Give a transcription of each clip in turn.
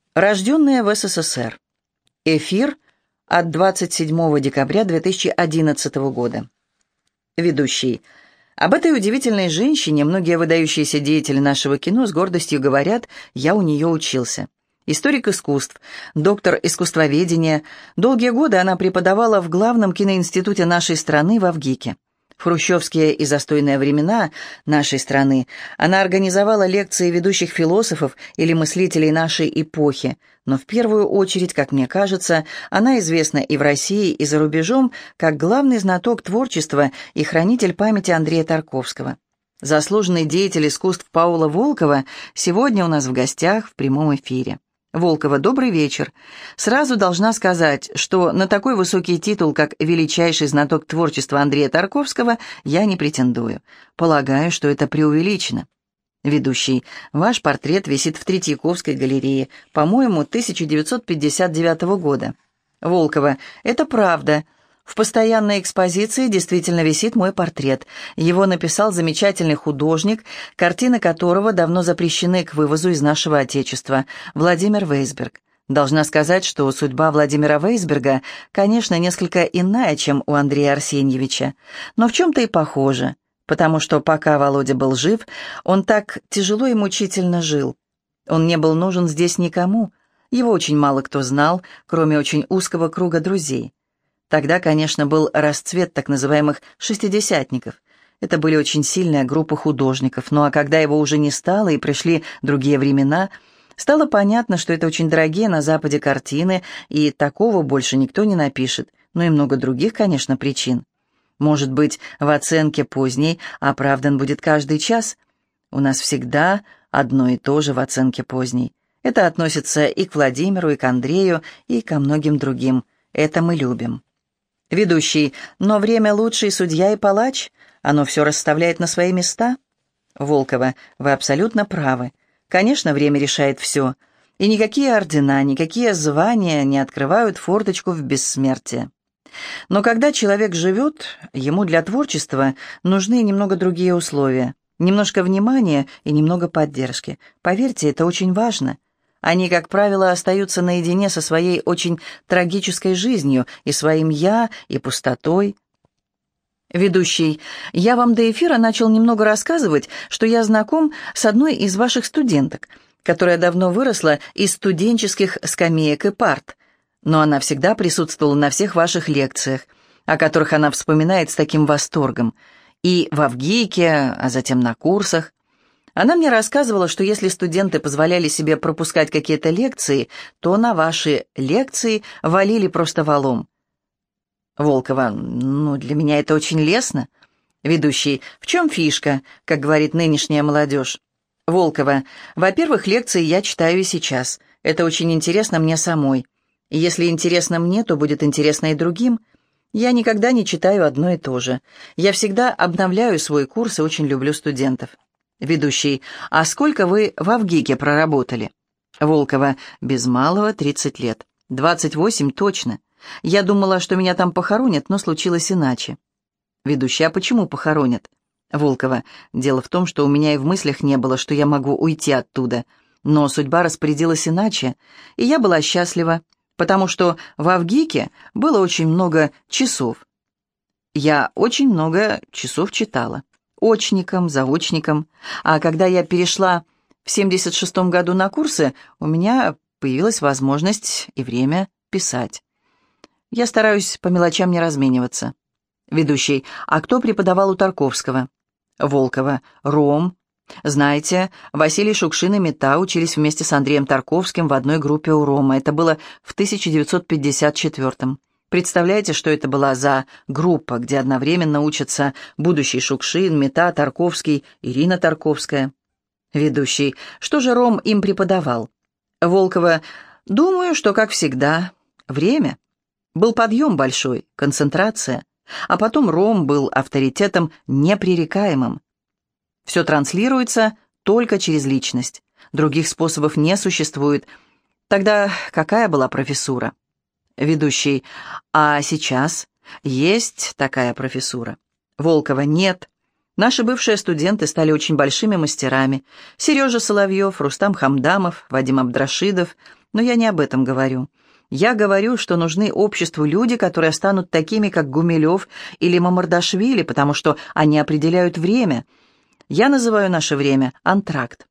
Рожденные в СССР. Эфир от 27 декабря 2011 года. Ведущий. Об этой удивительной женщине многие выдающиеся деятели нашего кино с гордостью говорят: «Я у нее учился». Историк искусств, доктор искусствоведения. Долгие годы она преподавала в главном киноинституте нашей страны в Авгике. В хрущевские и застойные времена нашей страны она организовала лекции ведущих философов или мыслителей нашей эпохи, но в первую очередь, как мне кажется, она известна и в России, и за рубежом как главный знаток творчества и хранитель памяти Андрея Тарковского. Заслуженный деятель искусств Паула Волкова сегодня у нас в гостях в прямом эфире. Волкова, добрый вечер. Сразу должна сказать, что на такой высокий титул, как величайший знаток творчества Андрея Тарковского, я не претендую. Полагаю, что это преувеличено. Ведущий. Ваш портрет висит в Третьяковской галерее, по-моему, 1959 года. Волкова. Это правда. В постоянной экспозиции действительно висит мой портрет. Его написал замечательный художник, картины которого давно запрещены к вывозу из нашего Отечества, Владимир Вейсберг. Должна сказать, что судьба Владимира Вейсберга, конечно, несколько иная, чем у Андрея Арсеньевича, но в чем-то и похожа, потому что пока Володя был жив, он так тяжело и мучительно жил. Он не был нужен здесь никому, его очень мало кто знал, кроме очень узкого круга друзей. Тогда, конечно, был расцвет так называемых «шестидесятников». Это были очень сильные группы художников. Ну а когда его уже не стало и пришли другие времена, стало понятно, что это очень дорогие на Западе картины, и такого больше никто не напишет. Ну и много других, конечно, причин. Может быть, в оценке поздней оправдан будет каждый час. У нас всегда одно и то же в оценке поздней. Это относится и к Владимиру, и к Андрею, и ко многим другим. Это мы любим. Ведущий. Но время лучший судья и палач. Оно все расставляет на свои места. Волкова. Вы абсолютно правы. Конечно, время решает все. И никакие ордена, никакие звания не открывают форточку в бессмертие. Но когда человек живет, ему для творчества нужны немного другие условия. Немножко внимания и немного поддержки. Поверьте, это очень важно. Они, как правило, остаются наедине со своей очень трагической жизнью и своим «я», и пустотой. Ведущий. Я вам до эфира начал немного рассказывать, что я знаком с одной из ваших студенток, которая давно выросла из студенческих скамеек и парт, но она всегда присутствовала на всех ваших лекциях, о которых она вспоминает с таким восторгом, и в Авгике, а затем на курсах. Она мне рассказывала, что если студенты позволяли себе пропускать какие-то лекции, то на ваши лекции валили просто валом. Волкова. Ну, для меня это очень лестно. Ведущий. В чем фишка, как говорит нынешняя молодежь? Волкова. Во-первых, лекции я читаю и сейчас. Это очень интересно мне самой. И если интересно мне, то будет интересно и другим. Я никогда не читаю одно и то же. Я всегда обновляю свой курс и очень люблю студентов. Ведущий. А сколько вы в Авгике проработали? Волкова. Без малого 30 лет. 28 точно. Я думала, что меня там похоронят, но случилось иначе. Ведущий. А почему похоронят? Волкова. Дело в том, что у меня и в мыслях не было, что я могу уйти оттуда. Но судьба распорядилась иначе, и я была счастлива, потому что в Авгике было очень много часов. Я очень много часов читала. Очником, заочником. А когда я перешла в 76-м году на курсы, у меня появилась возможность и время писать. Я стараюсь по мелочам не размениваться. Ведущий. А кто преподавал у Тарковского? Волкова. Ром. Знаете, Василий Шукшин и Мета учились вместе с Андреем Тарковским в одной группе у Рома. Это было в 1954-м. Представляете, что это была за группа, где одновременно учатся будущий Шукшин, Мета, Тарковский, Ирина Тарковская? Ведущий. Что же Ром им преподавал? Волкова. Думаю, что, как всегда, время. Был подъем большой, концентрация. А потом Ром был авторитетом непререкаемым. Все транслируется только через личность. Других способов не существует. Тогда какая была профессура? Ведущий. А сейчас есть такая профессура? Волкова. Нет. Наши бывшие студенты стали очень большими мастерами. Сережа Соловьев, Рустам Хамдамов, Вадим Абдрашидов, Но я не об этом говорю. Я говорю, что нужны обществу люди, которые станут такими, как Гумилев или Мамардашвили, потому что они определяют время. Я называю наше время антракт.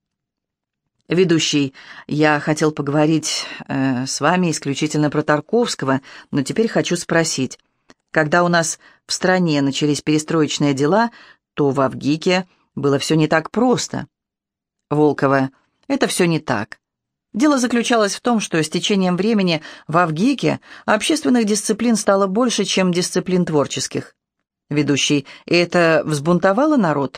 Ведущий, я хотел поговорить с вами исключительно про Тарковского, но теперь хочу спросить. Когда у нас в стране начались перестроечные дела, то в Авгике было все не так просто. Волкова, это все не так. Дело заключалось в том, что с течением времени в Авгике общественных дисциплин стало больше, чем дисциплин творческих. Ведущий, и это взбунтовало народ?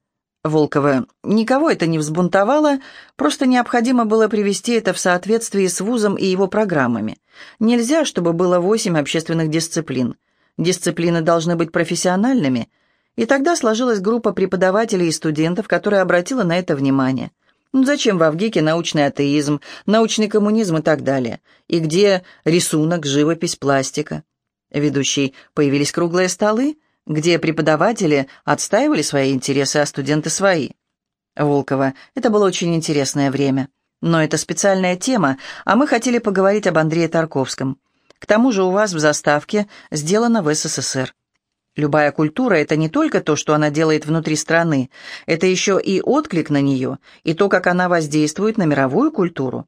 Волкова, никого это не взбунтовало, просто необходимо было привести это в соответствие с вузом и его программами. Нельзя, чтобы было 8 общественных дисциплин. Дисциплины должны быть профессиональными. И тогда сложилась группа преподавателей и студентов, которая обратила на это внимание. Ну зачем в Авгике научный атеизм, научный коммунизм и так далее? И где рисунок, живопись, пластика? Ведущий, появились круглые столы, где преподаватели отстаивали свои интересы, а студенты свои. Волкова, это было очень интересное время. Но это специальная тема, а мы хотели поговорить об Андрее Тарковском. К тому же у вас в заставке сделано в СССР. Любая культура — это не только то, что она делает внутри страны, это еще и отклик на нее, и то, как она воздействует на мировую культуру.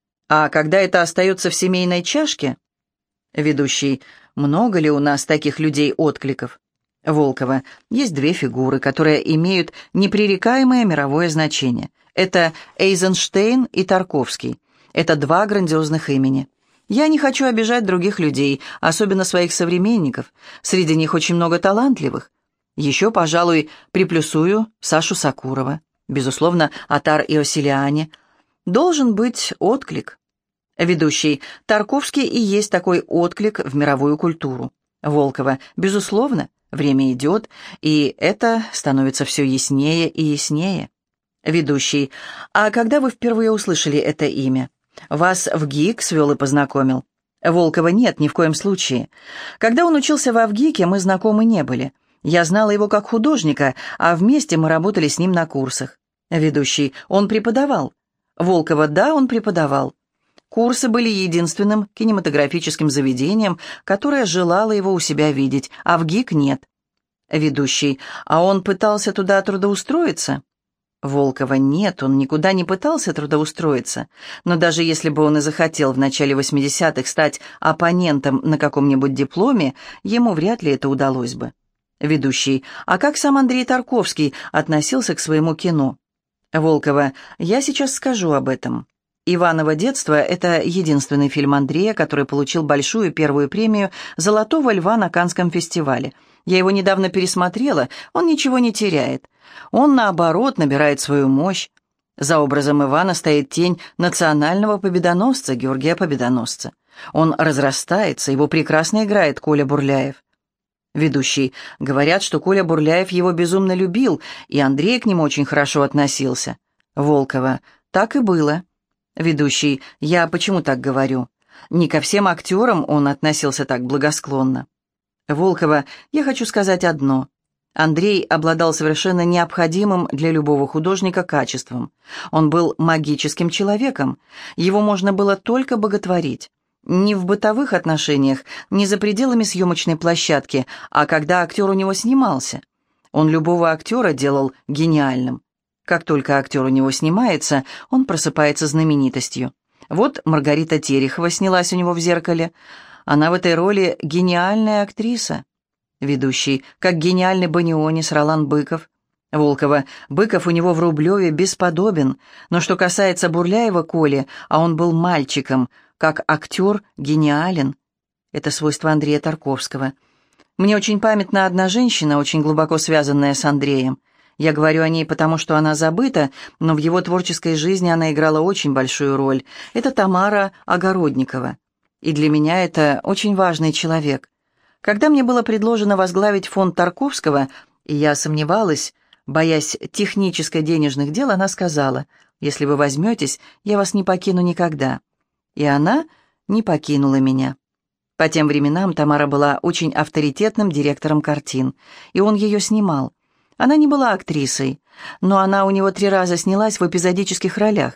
А когда это остается в семейной чашке? Ведущий, много ли у нас таких людей-откликов? Волкова, есть 2 фигуры, которые имеют непререкаемое мировое значение. Это Эйзенштейн и Тарковский. Это 2 грандиозных имени. Я не хочу обижать других людей, особенно своих современников. Среди них очень много талантливых. Еще, пожалуй, приплюсую Сашу Сакурова. Безусловно, Атар Иосилиани. Должен быть отклик. Ведущий, Тарковский и есть такой отклик в мировую культуру. Волкова, безусловно, время идет, и это становится все яснее и яснее. Ведущий, а когда вы впервые услышали это имя? Вас в ГИК свел и познакомил? Волкова, нет, ни в коем случае. Когда он учился в Авгике, мы знакомы не были. Я знала его как художника, а вместе мы работали с ним на курсах. Ведущий, он преподавал? Волкова, да, он преподавал. Курсы были единственным кинематографическим заведением, которое желало его у себя видеть, а в ГИК нет. Ведущий, а он пытался туда трудоустроиться? Волкова, нет, он никуда не пытался трудоустроиться, но даже если бы он и захотел в начале 80-х стать оппонентом на каком-нибудь дипломе, ему вряд ли это удалось бы. Ведущий, а как сам Андрей Тарковский относился к своему кино? Волкова, я сейчас скажу об этом. «Иваново детство» — это единственный фильм Андрея, который получил большую первую премию «Золотого льва» на Каннском фестивале. Я его недавно пересмотрела, он ничего не теряет. Он, наоборот, набирает свою мощь. За образом Ивана стоит тень национального победоносца, Георгия Победоносца. Он разрастается, его прекрасно играет Коля Бурляев. Ведущий, говорят, что Коля Бурляев его безумно любил, и Андрей к нему очень хорошо относился. Волкова, так и было. Ведущий, я почему так говорю? Не ко всем актерам он относился так благосклонно. Волкова, я хочу сказать одно. Андрей обладал совершенно необходимым для любого художника качеством. Он был магическим человеком. Его можно было только боготворить. Не в бытовых отношениях, не за пределами съемочной площадки, а когда актер у него снимался. Он любого актера делал гениальным. Как только актер у него снимается, он просыпается знаменитостью. Вот Маргарита Терехова снялась у него в «Зеркале». Она в этой роли гениальная актриса. Ведущий, как гениальный Банионис, Ролан Быков. Волкова, Быков у него в Рублеве бесподобен, но что касается Бурляева Коли, а он был мальчиком, как актер гениален. Это свойство Андрея Тарковского. Мне очень памятна одна женщина, очень глубоко связанная с Андреем. Я говорю о ней потому, что она забыта, но в его творческой жизни она играла очень большую роль. Это Тамара Огородникова. И для меня это очень важный человек. Когда мне было предложено возглавить фонд Тарковского, и я сомневалась, боясь техническо-денежных дел, она сказала: «Если вы возьметесь, я вас не покину никогда». И она не покинула меня. По тем временам Тамара была очень авторитетным директором картин, и он ее снимал. Она не была актрисой, но она у него 3 раза снялась в эпизодических ролях.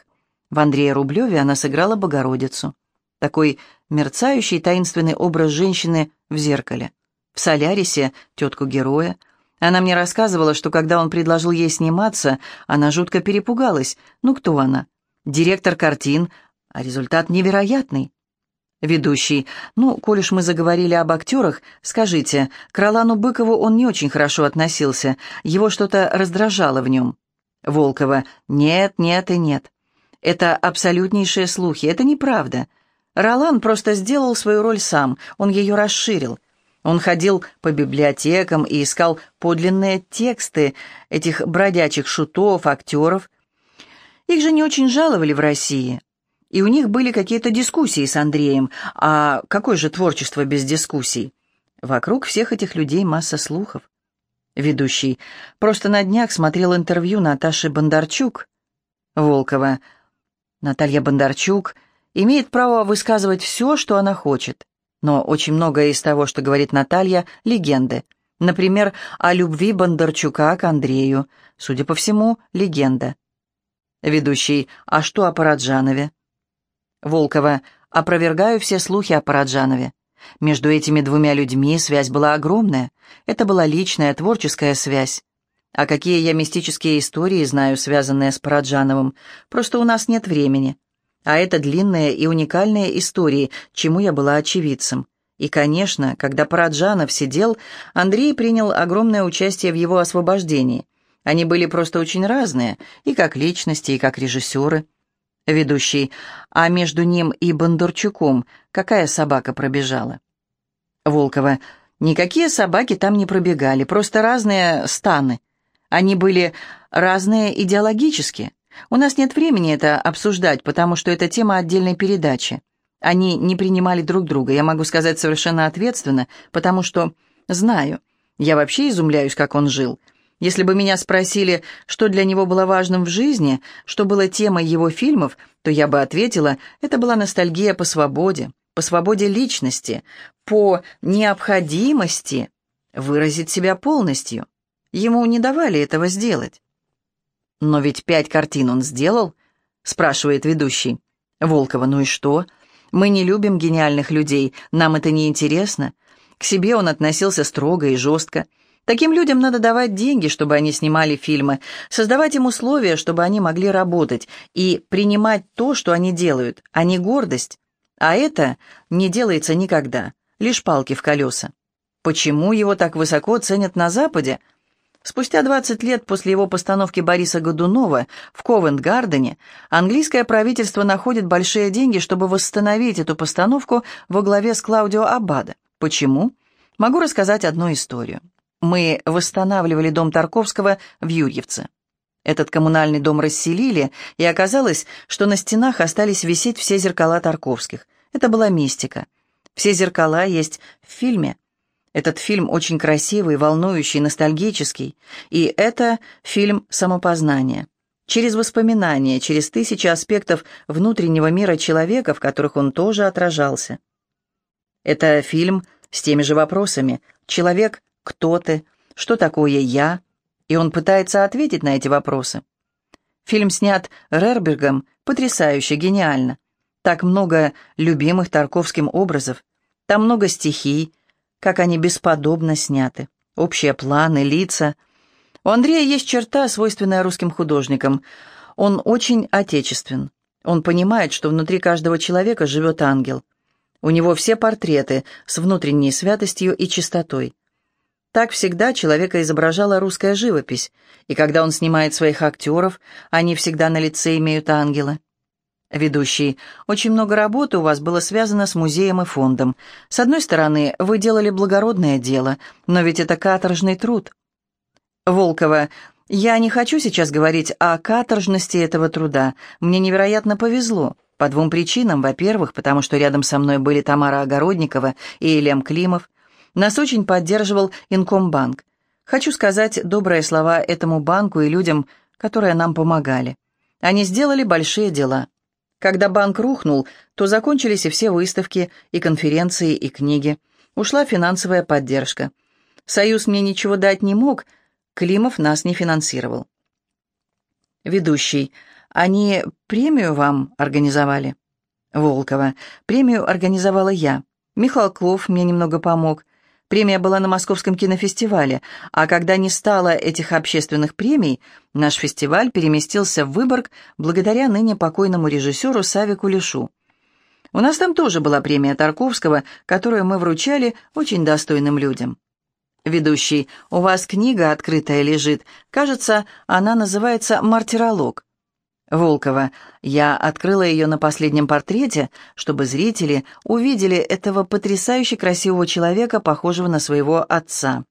В Андрее Рублеве она сыграла Богородицу. Такой мерцающий таинственный образ женщины в зеркале. В «Солярисе» тетку-героя. Она мне рассказывала, что когда он предложил ей сниматься, она жутко перепугалась. Ну, кто она? Директор картин, а результат невероятный. Ведущий: ну, коль уж мы заговорили об актерах, скажите, к Ролану Быкову он не очень хорошо относился, его что-то раздражало в нем. Волкова: нет, нет и нет. Это абсолютнейшие слухи, это неправда. Ролан просто сделал свою роль сам, он ее расширил. Он ходил по библиотекам и искал подлинные тексты этих бродячих шутов, актеров. Их же не очень жаловали в России. И у них были какие-то дискуссии с Андреем. А какое же творчество без дискуссий? Вокруг всех этих людей масса слухов. Ведущий: просто на днях смотрел интервью Наташи Бондарчук. Волкова: Наталья Бондарчук имеет право высказывать все, что она хочет. Но очень многое из того, что говорит Наталья, легенды. Например, о любви Бондарчука к Андрею. Судя по всему, легенда. Ведущий: а что о Параджанове? Волкова: опровергаю все слухи о Параджанове. Между этими двумя людьми связь была огромная. Это была личная, творческая связь. А какие я мистические истории знаю, связанные с Параджановым. Просто у нас нет времени. А это длинные и уникальные истории, чему я была очевидцем. И, конечно, когда Параджанов сидел, Андрей принял огромное участие в его освобождении. Они были просто очень разные, и как личности, и как режиссеры. Ведущий: а между ним и Бондарчуком какая собака пробежала? Волкова: никакие собаки там не пробегали, просто разные станы. Они были разные идеологически. У нас нет времени это обсуждать, потому что это тема отдельной передачи. Они не принимали друг друга, я могу сказать совершенно ответственно, потому что знаю. Я вообще изумляюсь, как он жил. Если бы меня спросили, что для него было важным в жизни, что было темой его фильмов, то я бы ответила, это была ностальгия по свободе личности, по необходимости выразить себя полностью. Ему не давали этого сделать. «Но ведь 5 картин он сделал?» — спрашивает ведущий. Волкова: ну и что? Мы не любим гениальных людей, нам это не интересно. К себе он относился строго и жестко. Таким людям надо давать деньги, чтобы они снимали фильмы, создавать им условия, чтобы они могли работать, и принимать то, что они делают, а не гордость. А это не делается никогда, лишь палки в колеса. Почему его так высоко ценят на Западе? Спустя 20 лет после его постановки Бориса Годунова в Ковент-Гардене английское правительство находит большие деньги, чтобы восстановить эту постановку во главе с Клаудио Аббадо. Почему? Могу рассказать одну историю. Мы восстанавливали дом Тарковского в Юрьевце. Этот коммунальный дом расселили, и оказалось, что на стенах остались висеть все зеркала Тарковских. Это была мистика. Все зеркала есть в фильме. Этот фильм очень красивый, волнующий, ностальгический. И это фильм самопознания. Через воспоминания, через тысячи аспектов внутреннего мира человека, в которых он тоже отражался. Это фильм с теми же вопросами. Человек, кто ты, что такое я? И он пытается ответить на эти вопросы. Фильм снят Рербергом потрясающе, гениально. Так много любимых Тарковским образов. Там много стихий, как они бесподобно сняты. Общие планы, лица. У Андрея есть черта, свойственная русским художникам. Он очень отечествен. Он понимает, что внутри каждого человека живет ангел. У него все портреты с внутренней святостью и чистотой. Так всегда человека изображала русская живопись, и когда он снимает своих актеров, они всегда на лице имеют ангела. Ведущий: очень много работы у вас было связано с музеем и фондом. С одной стороны, вы делали благородное дело, но ведь это каторжный труд. Волкова: я не хочу сейчас говорить о каторжности этого труда. Мне невероятно повезло. По 2 причинам. Во-первых, потому что рядом со мной были Тамара Огородникова и Елем Климов. Нас очень поддерживал Инкомбанк. Хочу сказать добрые слова этому банку и людям, которые нам помогали. Они сделали большие дела. Когда банк рухнул, то закончились и все выставки, и конференции, и книги. Ушла финансовая поддержка. Союз мне ничего дать не мог, Климов нас не финансировал. Ведущий: Они премию вам организовали? Волкова. Премию организовала я. Михалков мне немного помог. Премия была на Московском кинофестивале, а когда не стало этих общественных премий, наш фестиваль переместился в Выборг благодаря ныне покойному режиссеру Саве Кулешу. У нас там тоже была премия Тарковского, которую мы вручали очень достойным людям. Ведущий. У вас книга открытая лежит. Кажется, она называется «Мартиролог». Волкова. Я открыла ее на последнем портрете, чтобы зрители увидели этого потрясающе красивого человека, похожего на своего отца.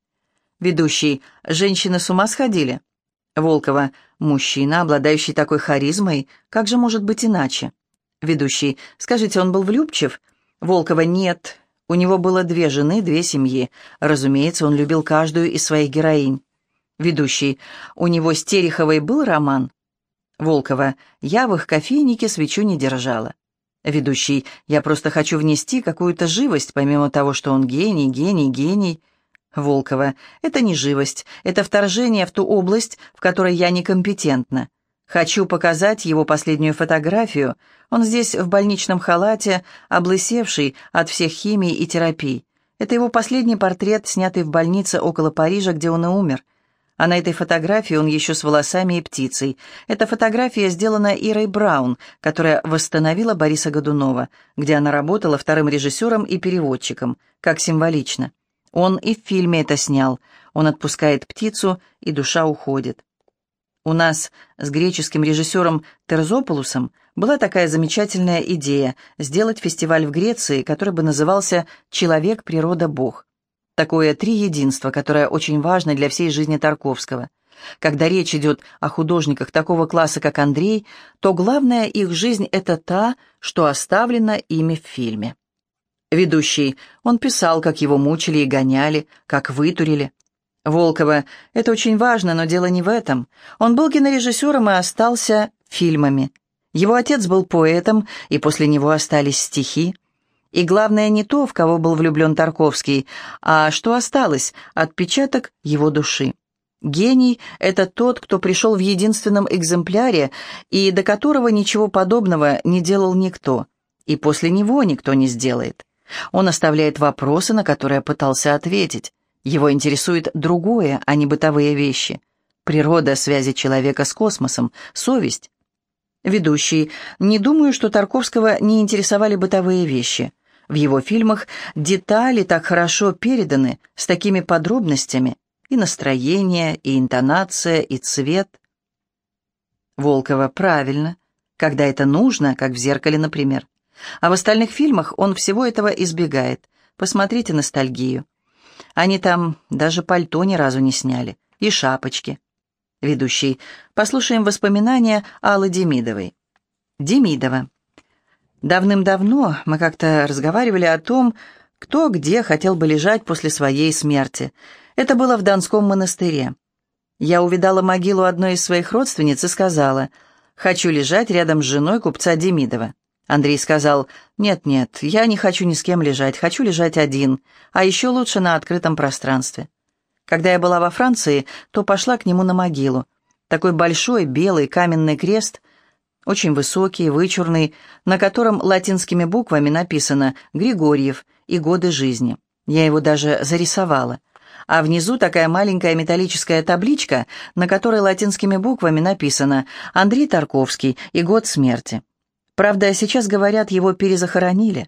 Ведущий. Женщины с ума сходили? Волкова. Мужчина, обладающий такой харизмой, как же может быть иначе? Ведущий. Скажите, он был влюбчив? Волкова. Нет. У него было 2 жены, 2 семьи. Разумеется, он любил каждую из своих героинь. Ведущий. У него с Тереховой был роман? Волкова. Я в их кофейнике свечу не держала. Ведущий. Я просто хочу внести какую-то живость, помимо того, что он гений, гений, гений. Волкова. Это не живость, это вторжение в ту область, в которой я некомпетентна. Хочу показать его последнюю фотографию. Он здесь в больничном халате, облысевший от всех химий и терапий. Это его последний портрет, снятый в больнице около Парижа, где он и умер. А на этой фотографии он еще с волосами и птицей. Эта фотография сделана Ирой Браун, которая восстановила Бориса Годунова, где она работала вторым режиссером и переводчиком, как символично. Он и в фильме это снял. Он отпускает птицу, и душа уходит. У нас с греческим режиссером Терзополусом была такая замечательная идея сделать фестиваль в Греции, который бы назывался «Человек, природа, Бог». Такое триединство, которое очень важно для всей жизни Тарковского. Когда речь идет о художниках такого класса, как Андрей, то главная их жизнь – это та, что оставлена ими в фильме. Ведущий. Он писал, как его мучили и гоняли, как вытурили. Волкова. Это очень важно, но дело не в этом. Он был кинорежиссером и остался фильмами. Его отец был поэтом, и после него остались стихи. И главное не то, в кого был влюблен Тарковский, а что осталось, отпечаток его души. Гений — это тот, кто пришел в единственном экземпляре, и до которого ничего подобного не делал никто, и после него никто не сделает. Он оставляет вопросы, на которые пытался ответить. Его интересует другое, а не бытовые вещи. Природа связи человека с космосом, совесть. Ведущий. Не думаю, что Тарковского не интересовали бытовые вещи. В его фильмах детали так хорошо переданы, с такими подробностями. И настроение, и интонация, и цвет. Волкова. Правильно. Когда это нужно, как в «Зеркале», например. А в остальных фильмах он всего этого избегает. Посмотрите «Ностальгию». Они там даже пальто ни разу не сняли. И шапочки. Ведущий. Послушаем воспоминания Аллы Демидовой. Демидова. Давным-давно мы как-то разговаривали о том, кто где хотел бы лежать после своей смерти. Это было в Донском монастыре. Я увидала могилу одной из своих родственниц и сказала: «Хочу лежать рядом с женой купца Демидова». Андрей сказал: «Нет-нет, я не хочу ни с кем лежать, хочу лежать один, а еще лучше на открытом пространстве». Когда я была во Франции, то пошла к нему на могилу. Такой большой белый каменный крест, очень высокий, вычурный, на котором латинскими буквами написано «Григорьев» и годы жизни. Я его даже зарисовала. А внизу такая маленькая металлическая табличка, на которой латинскими буквами написано «Андрей Тарковский» и год смерти. Правда, сейчас, говорят, его перезахоронили.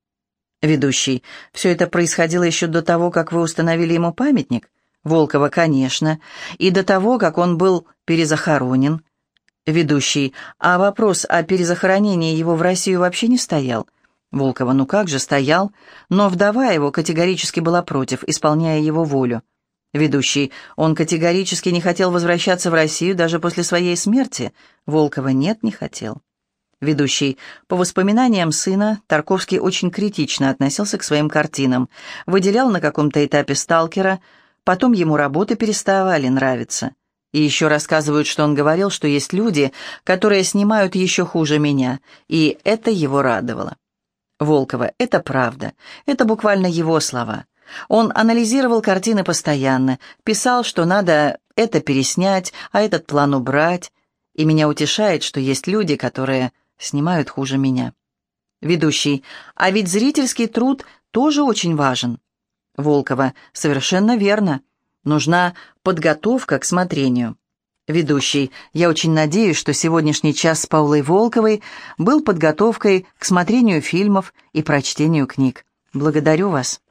Ведущий. Все это происходило еще до того, как вы установили ему памятник? Волкова. Конечно. И до того, как он был перезахоронен. Ведущий. А вопрос о перезахоронении его в Россию вообще не стоял? Волкова. Ну как же, стоял. Но вдова его категорически была против, исполняя его волю. Ведущий. Он категорически не хотел возвращаться в Россию даже после своей смерти. Волкова. Нет, не хотел. Ведущий. По воспоминаниям сына, Тарковский очень критично относился к своим картинам, выделял на каком-то этапе «Сталкера», потом ему работы переставали нравиться. И еще рассказывают, что он говорил, что есть люди, которые снимают еще хуже меня, и это его радовало. Волкова. Это правда. Это буквально его слова. Он анализировал картины постоянно, писал, что надо это переснять, а этот план убрать. И меня утешает, что есть люди, которые снимают хуже меня. Ведущий: а ведь зрительский труд тоже очень важен. Волкова: совершенно верно. Нужна подготовка к смотрению. Ведущий: я очень надеюсь, что сегодняшний час с Паулой Волковой был подготовкой к смотрению фильмов и прочтению книг. Благодарю вас.